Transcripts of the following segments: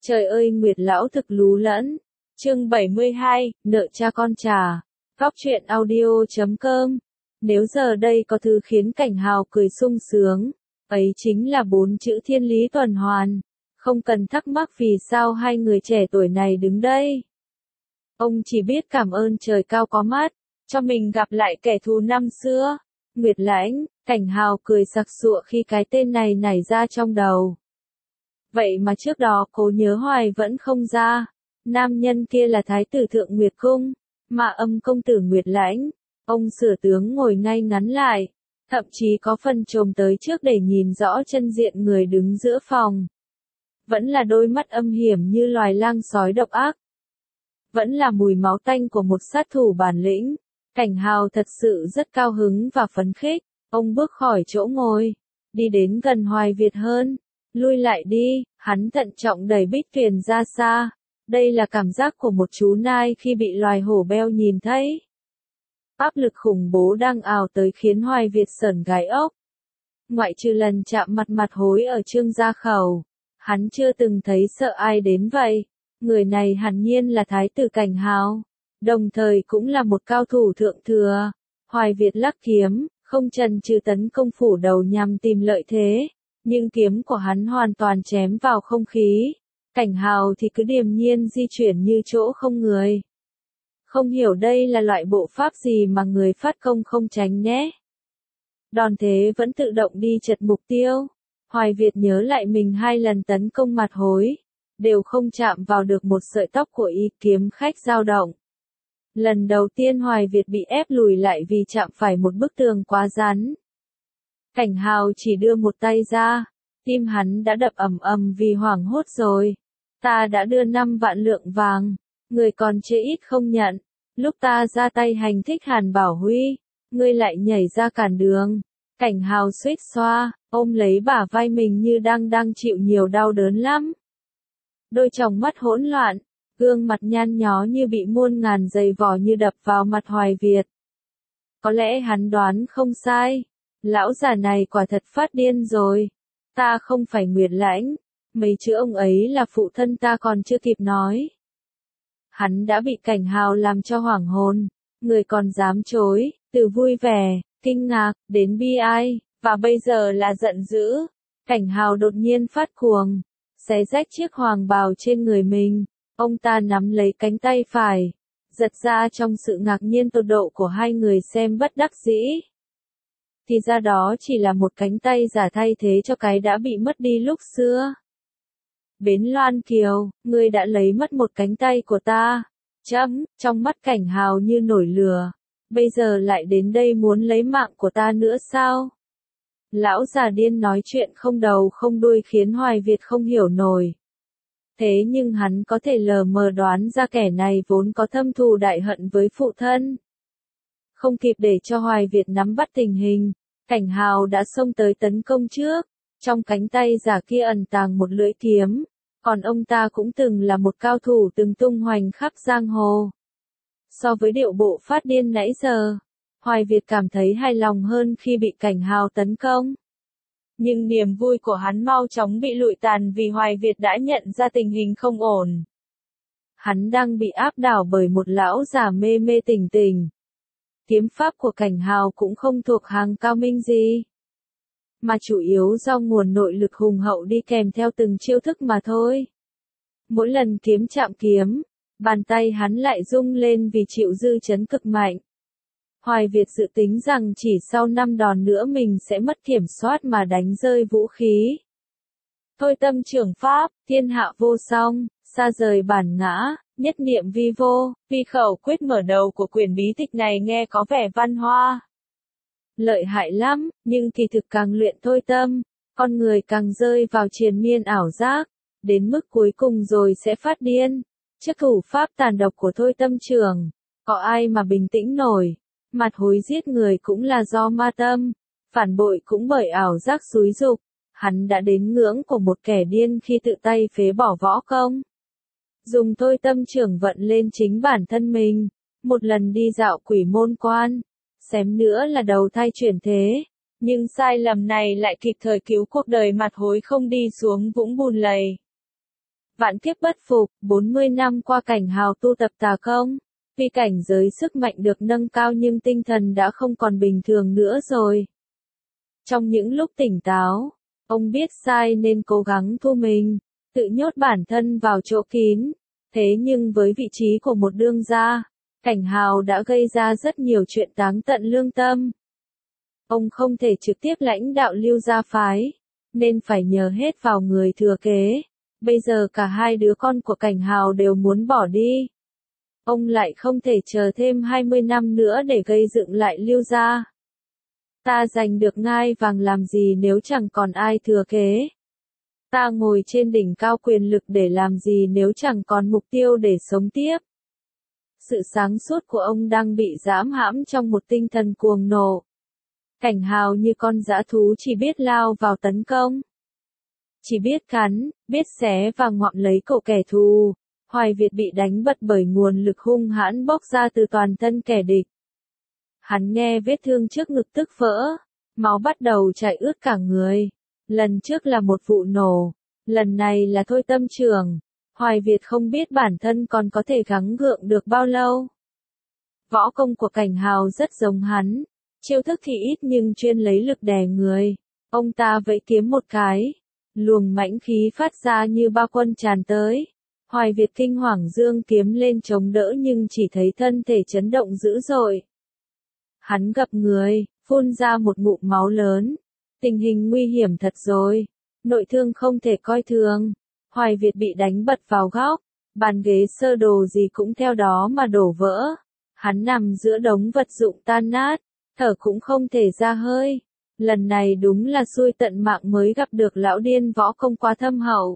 Trời ơi Nguyệt lão thực lú lẫn. Chương 72, nợ cha con trả. Góc truyện audio.com. Nếu giờ đây có thứ khiến Cảnh Hào cười sung sướng, ấy chính là 4 chữ thiên lý tuần hoàn. Không cần thắc mắc vì sao hai người trẻ tuổi này đứng đây. Ông chỉ biết cảm ơn trời cao có mắt, cho mình gặp lại kẻ thù năm xưa. Nguyệt Lãnh, Cảnh Hào cười sặc sụa khi cái tên này nảy ra trong đầu. Vậy mà trước đó cố nhớ hoài vẫn không ra. Nam nhân kia là Thái tử Thượng Nguyệt Cung, mà âm công tử Nguyệt Lãnh. Ông sửa tướng ngồi ngay ngắn lại, thậm chí có phần chồm tới trước để nhìn rõ chân diện người đứng giữa phòng. Vẫn là đôi mắt âm hiểm như loài lang sói độc ác. Vẫn là mùi máu tanh của một sát thủ bản lĩnh. Cảnh Hào thật sự rất cao hứng và phấn khích. Ông bước khỏi chỗ ngồi, đi đến gần Hoài Việt hơn. Lui lại đi, hắn thận trọng đẩy Bích Tuyền ra xa. Đây là cảm giác của một chú nai khi bị loài hổ beo nhìn thấy. Áp lực khủng bố đang ào tới khiến Hoài Việt sởn gai ốc. Ngoại trừ lần chạm mặt hối ở Trương Gia Khẩu, hắn chưa từng thấy sợ ai đến vậy. Người này hẳn nhiên là Thái tử Cảnh Hào, đồng thời cũng là một cao thủ thượng thừa. Hoài Việt lắc kiếm, không chần chừ tấn công phủ đầu nhằm tìm lợi thế. Nhưng kiếm của hắn hoàn toàn chém vào không khí. Cảnh Hào thì cứ điềm nhiên di chuyển như chỗ không người. Không hiểu đây là loại bộ pháp gì mà người phát công không tránh nhé. Đòn thế vẫn tự động đi chật mục tiêu. Hoài Việt nhớ lại mình 2 lần tấn công mặt hối, đều không chạm vào được một sợi tóc của y, kiếm khách dao động. Lần đầu tiên Hoài Việt bị ép lùi lại vì chạm phải một bức tường quá rắn. Cảnh Hào chỉ đưa một tay ra, tim hắn đã đập ầm ầm vì hoảng hốt rồi. Ta đã đưa 5 vạn lượng vàng, người còn chê ít không nhận. Lúc ta ra tay hành thích Hàn Bảo Huy, ngươi lại nhảy ra cản đường. Cảnh Hào suýt xoa, ôm lấy bả vai mình như đang chịu nhiều đau đớn lắm. Đôi tròng mắt hỗn loạn, gương mặt nhăn nhó như bị muôn ngàn giày vò như đập vào mặt Hoài Việt. Có lẽ hắn đoán không sai. Lão già này quả thật phát điên rồi. Ta không phải Nguyệt Lãnh. Mấy chữ ông ấy là phụ thân ta còn chưa kịp nói. Hắn đã bị Cảnh Hào làm cho hoảng hồn. Người còn dám chối, từ vui vẻ, kinh ngạc, đến bi ai, và bây giờ là giận dữ. Cảnh Hào đột nhiên phát cuồng, xé rách chiếc hoàng bào trên người mình. Ông ta nắm lấy cánh tay phải, giật ra trong sự ngạc nhiên tột độ của hai người xem bất đắc dĩ. Thì ra đó chỉ là một cánh tay giả thay thế cho cái đã bị mất đi lúc xưa. Bến Loan Kiều, ngươi đã lấy mất một cánh tay của ta. Trong mắt Cảnh Hào như nổi lửa. Bây giờ lại đến đây muốn lấy mạng của ta nữa sao? Lão già điên nói chuyện không đầu không đuôi khiến Hoài Việt không hiểu nổi. Thế nhưng hắn có thể lờ mờ đoán ra kẻ này vốn có thâm thù đại hận với phụ thân. Không kịp để cho Hoài Việt nắm bắt tình hình, Cảnh Hào đã xông tới tấn công trước. Trong cánh tay giả kia ẩn tàng một lưỡi kiếm, còn ông ta cũng từng là một cao thủ từng tung hoành khắp giang hồ. So với điệu bộ phát điên nãy giờ, Hoài Việt cảm thấy hài lòng hơn khi bị Cảnh Hào tấn công. Nhưng niềm vui của hắn mau chóng bị lụi tàn vì Hoài Việt đã nhận ra tình hình không ổn. Hắn đang bị áp đảo bởi một lão già mê mê tỉnh tỉnh. Kiếm pháp của Cảnh Hào cũng không thuộc hàng cao minh gì, mà chủ yếu do nguồn nội lực hùng hậu đi kèm theo từng chiêu thức mà thôi. Mỗi lần kiếm chạm kiếm, bàn tay hắn lại rung lên vì chịu dư chấn cực mạnh. Hoài Việt dự tính rằng chỉ sau 5 đòn nữa mình sẽ mất kiểm soát mà đánh rơi vũ khí. Thôi tâm trưởng pháp, thiên hạ vô song, xa rời bản ngã, nhất niệm vi vô, vì khẩu quyết mở đầu của quyển bí tịch này nghe có vẻ văn hoa. Lợi hại lắm, nhưng kỳ thực càng luyện thôi tâm, con người càng rơi vào triền miên ảo giác, đến mức cuối cùng rồi sẽ phát điên. Trước thủ pháp tàn độc của thôi tâm trưởng, có ai mà bình tĩnh nổi. Mặt hối giết người cũng là do ma tâm, phản bội cũng bởi ảo giác xúi dục. Hắn đã đến ngưỡng của một kẻ điên khi tự tay phế bỏ võ công. Dùng thôi tâm trưởng vận lên chính bản thân mình. Một lần đi dạo Quỷ Môn Quan, xém nữa là đầu thai chuyển thế. Nhưng sai lầm này lại kịp thời cứu cuộc đời mặt hối không đi xuống vũng bùn lầy. Vạn kiếp bất phục, 40 năm qua Cảnh Hào tu tập tà công. Tuy cảnh giới sức mạnh được nâng cao nhưng tinh thần đã không còn bình thường nữa rồi. Trong những lúc tỉnh táo, ông biết sai nên cố gắng thu mình, tự nhốt bản thân vào chỗ kín. Thế nhưng với vị trí của một đương gia, Cảnh Hào đã gây ra rất nhiều chuyện táng tận lương tâm. Ông không thể trực tiếp lãnh đạo Lưu gia phái, nên phải nhờ hết vào người thừa kế. Bây giờ cả hai đứa con của Cảnh Hào đều muốn bỏ đi. Ông lại không thể chờ thêm 20 năm nữa để gây dựng lại Lưu gia. Ta giành được ngai vàng làm gì nếu chẳng còn ai thừa kế? Ta ngồi trên đỉnh cao quyền lực để làm gì nếu chẳng còn mục tiêu để sống tiếp? Sự sáng suốt của ông đang bị giam hãm trong một tinh thần cuồng nộ. Cảnh Hào như con dã thú chỉ biết lao vào tấn công. Chỉ biết cắn, biết xé và ngoạm lấy cổ kẻ thù. Hoài Việt bị đánh bật bởi nguồn lực hung hãn bốc ra từ toàn thân kẻ địch. Hắn nghe vết thương trước ngực tức vỡ, máu bắt đầu chảy ướt cả người. Lần trước là một vụ nổ, lần này là thôi tâm trường. Hoài Việt không biết bản thân còn có thể gắng gượng được bao lâu. Võ công của Cảnh Hào rất giống hắn, chiêu thức thì ít nhưng chuyên lấy lực đè người. Ông ta vẫy kiếm một cái, luồng mãnh khí phát ra như bao quân tràn tới. Hoài Việt kinh hoàng giương kiếm lên chống đỡ nhưng chỉ thấy thân thể chấn động dữ dội. Hắn gập người, phun ra một ngụm máu lớn. Tình hình nguy hiểm thật rồi, nội thương không thể coi thường. Hoài Việt bị đánh bật vào góc, bàn ghế sơ đồ gì cũng theo đó mà đổ vỡ. Hắn nằm giữa đống vật dụng tan nát, thở cũng không thể ra hơi. Lần này đúng là xui tận mạng mới gặp được lão điên võ công quá thâm hậu.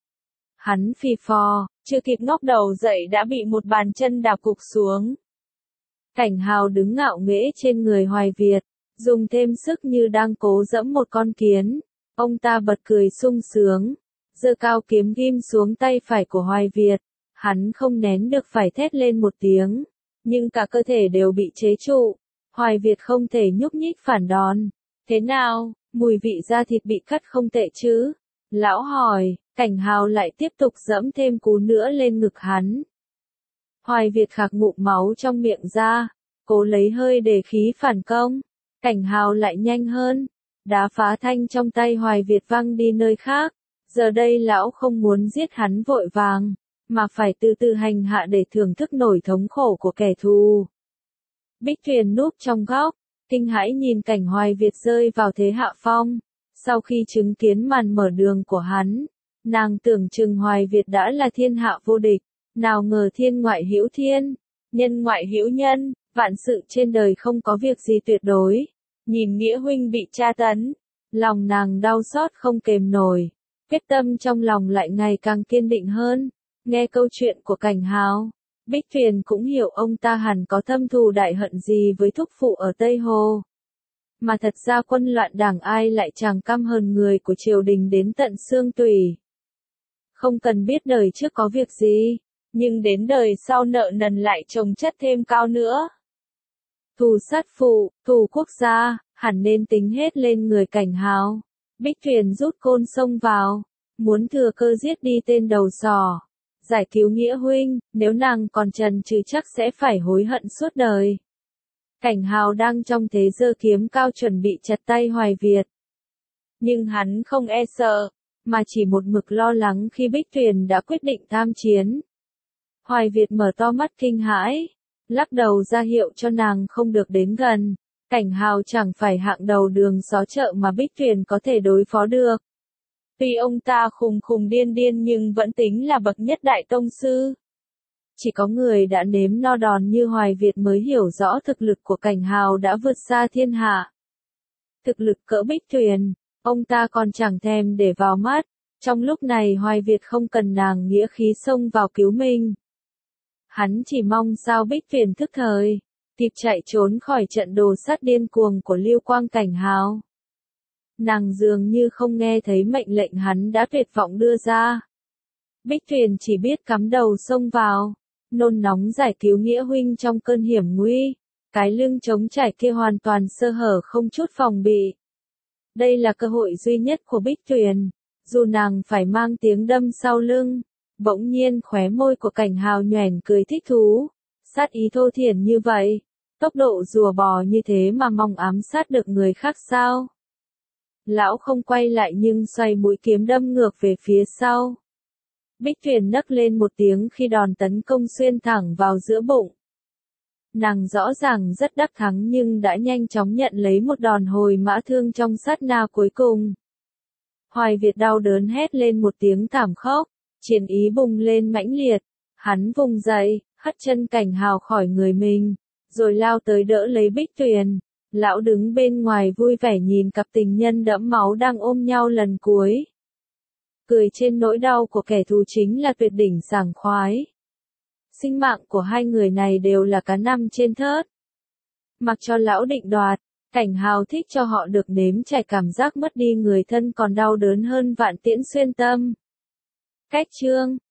Hắn phì phò, chưa kịp ngóc đầu dậy đã bị một bàn chân đạp gục xuống. Cảnh Hào đứng ngạo nghễ trên người Hoài Việt, dùng thêm sức như đang cố giẫm một con kiến. Ông ta bật cười sung sướng, giơ cao kiếm ghim xuống tay phải của Hoài Việt. Hắn không nén được phải thét lên một tiếng, nhưng cả cơ thể đều bị chế trụ. Hoài Việt không thể nhúc nhích phản đòn. Thế nào, mùi vị da thịt bị cắt không tệ chứ? Lão hỏi. Cảnh Hào lại tiếp tục giẫm thêm cú nữa lên ngực hắn. Hoài Việt khạc ngụm máu trong miệng ra, cố lấy hơi để khí phản công. Cảnh Hào lại nhanh hơn, đá phá thanh trong tay Hoài Việt văng đi nơi khác. Giờ đây lão không muốn giết hắn vội vàng, mà phải từ từ hành hạ để thưởng thức nỗi thống khổ của kẻ thù. Bích Tuyền núp trong góc, kinh hãi nhìn cảnh Hoài Việt rơi vào thế hạ phong. Sau khi chứng kiến màn mở đường của hắn, nàng tưởng chừng Hoài Việt đã là thiên hạ vô địch, nào ngờ thiên ngoại hữu thiên, nhân ngoại hữu nhân, vạn sự trên đời không có việc gì tuyệt đối. Nhìn Nghĩa huynh bị tra tấn, lòng nàng đau xót không kềm nổi, quyết tâm trong lòng lại ngày càng kiên định hơn. Nghe câu chuyện của Cảnh Hào, Bích Tuyền cũng hiểu ông ta hẳn có thâm thù đại hận gì với thúc phụ ở Tây Hồ. Mà thật ra quân loạn đảng ai lại chẳng căm hờn người của triều đình đến tận xương tủy. Không cần biết đời trước có việc gì, nhưng đến đời sau nợ nần lại chồng chất thêm cao nữa. Thù sát phụ, thù quốc gia, hẳn nên tính hết lên người Cảnh Hào. Bích Tuyền rút côn xông vào, muốn thừa cơ giết đi tên đầu sỏ, giải cứu Nghĩa huynh, nếu nàng còn chần chừ chắc sẽ phải hối hận suốt đời. Cảnh Hào đang trong thế giơ kiếm cao chuẩn bị chặt tay Hoài Việt. Nhưng hắn không e sợ, mà chỉ một mực lo lắng khi Bích Tuyền đã quyết định tham chiến. Hoài Việt mở to mắt kinh hãi, lắc đầu ra hiệu cho nàng không được đến gần. Cảnh Hào chẳng phải hạng đầu đường xó chợ mà Bích Tuyền có thể đối phó được. Tuy ông ta khùng khùng điên điên nhưng vẫn tính là bậc nhất đại tông sư. Chỉ có người đã nếm no đòn như Hoài Việt mới hiểu rõ thực lực của Cảnh Hào đã vượt xa thiên hạ. Thực lực cỡ Bích Tuyền, ông ta còn chẳng thèm để vào mắt. Trong lúc này Hoài Việt không cần nàng nghĩa khí xông vào cứu mình. Hắn chỉ mong sao Bích Tuyền thức thời, kịp chạy trốn khỏi trận đồ sát điên cuồng của Lưu Quang Cảnh Hào. Nàng dường như không nghe thấy mệnh lệnh hắn đã tuyệt vọng đưa ra. Bích Tuyền chỉ biết cắm đầu xông vào, nôn nóng giải cứu Nghĩa huynh trong cơn hiểm nguy. Cái lưng trống trải kia hoàn toàn sơ hở không chút phòng bị. Đây là cơ hội duy nhất của Bích Tuyền, dù nàng phải mang tiếng đâm sau lưng, Bỗng nhiên khóe môi của Cảnh Hào nhoẻn cười thích thú. Sát ý thô thiển như vậy, tốc độ rùa bò như thế mà mong ám sát được người khác sao? Lão không quay lại nhưng xoay mũi kiếm đâm ngược về phía sau. Bích Tuyền nấc lên một tiếng khi đòn tấn công xuyên thẳng vào giữa bụng. Nàng rõ ràng rất đắc thắng nhưng đã nhanh chóng nhận lấy một đòn hồi mã thương trong sát na cuối cùng. Hoài Việt đau đớn hét lên một tiếng thảm khốc, chiến ý bùng lên mãnh liệt. Hắn vùng dậy, hất chân Cảnh Hào khỏi người mình, rồi lao tới đỡ lấy Bích Tuyền. Lão đứng bên ngoài vui vẻ nhìn cặp tình nhân đẫm máu đang ôm nhau lần cuối. Cười trên nỗi đau của kẻ thù chính là tuyệt đỉnh sảng khoái. Sinh mạng của hai người này đều là cá nằm trên thớt. Mặc cho lão định đoạt, Cảnh Hào thích cho họ được nếm trải cảm giác mất đi người thân còn đau đớn hơn vạn tiễn xuyên tâm. Cách chương